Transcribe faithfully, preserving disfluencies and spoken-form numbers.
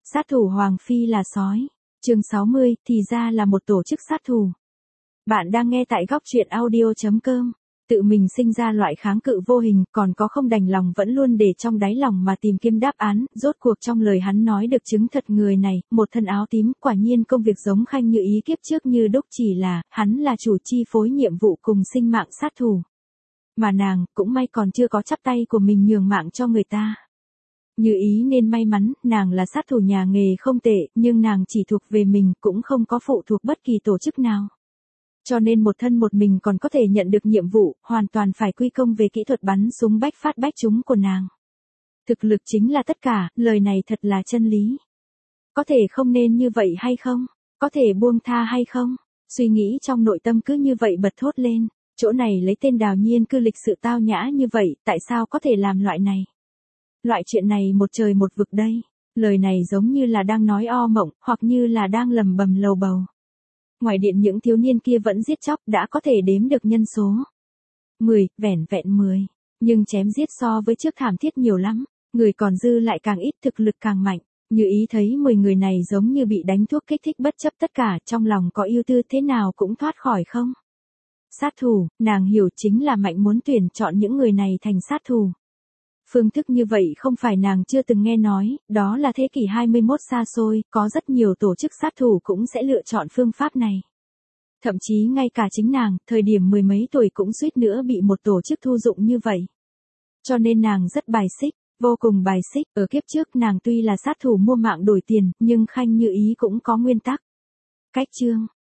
Sát thủ Hoàng Phi là sói. Chương sáu mươi, thì ra là một tổ chức sát thủ. Bạn đang nghe tại góc truyện audio chấm com. Tự mình sinh ra loại kháng cự vô hình, còn có không đành lòng vẫn luôn để trong đáy lòng mà tìm kiếm đáp án, rốt cuộc trong lời hắn nói được chứng thật người này, một thân áo tím, quả nhiên công việc giống Khanh Như Ý kiếp trước như đúc, chỉ là, hắn là chủ chi phối nhiệm vụ cùng sinh mạng sát thủ. Mà nàng, cũng may còn chưa có chắp tay của mình nhường mạng cho người ta. Như Ý nên may mắn, nàng là sát thủ nhà nghề không tệ, nhưng nàng chỉ thuộc về mình, cũng không có phụ thuộc bất kỳ tổ chức nào. Cho nên một thân một mình còn có thể nhận được nhiệm vụ, hoàn toàn phải quy công về kỹ thuật bắn súng bách phát bách trúng của nàng. Thực lực chính là tất cả, lời này thật là chân lý. Có thể không nên như vậy hay không? Có thể buông tha hay không? Suy nghĩ trong nội tâm cứ như vậy bật thốt lên. Chỗ này lấy tên Đào Nhiên cư lịch sự tao nhã như vậy, tại sao có thể làm loại này? Loại chuyện này một trời một vực đây. Lời này giống như là đang nói o mộng, hoặc như là đang lầm bầm lầu bầu. Ngoài điện những thiếu niên kia vẫn giết chóc đã có thể đếm được nhân số. Mười, vẻn vẹn mười. Nhưng chém giết so với trước thảm thiết nhiều lắm. Người còn dư lại càng ít, thực lực càng mạnh. Như Ý thấy mười người này giống như bị đánh thuốc kích thích bất chấp tất cả, trong lòng có ưu tư thế nào cũng thoát khỏi không. Sát thủ, nàng hiểu chính là mạnh muốn tuyển chọn những người này thành sát thủ. Phương thức như vậy không phải nàng chưa từng nghe nói, đó là thế kỷ hai mươi mốt xa xôi, có rất nhiều tổ chức sát thủ cũng sẽ lựa chọn phương pháp này. Thậm chí ngay cả chính nàng, thời điểm mười mấy tuổi cũng suýt nữa bị một tổ chức thu dụng như vậy. Cho nên nàng rất bài xích, vô cùng bài xích, ở kiếp trước nàng tuy là sát thủ mua mạng đổi tiền, nhưng Khanh Như Ý cũng có nguyên tắc. Cách chương,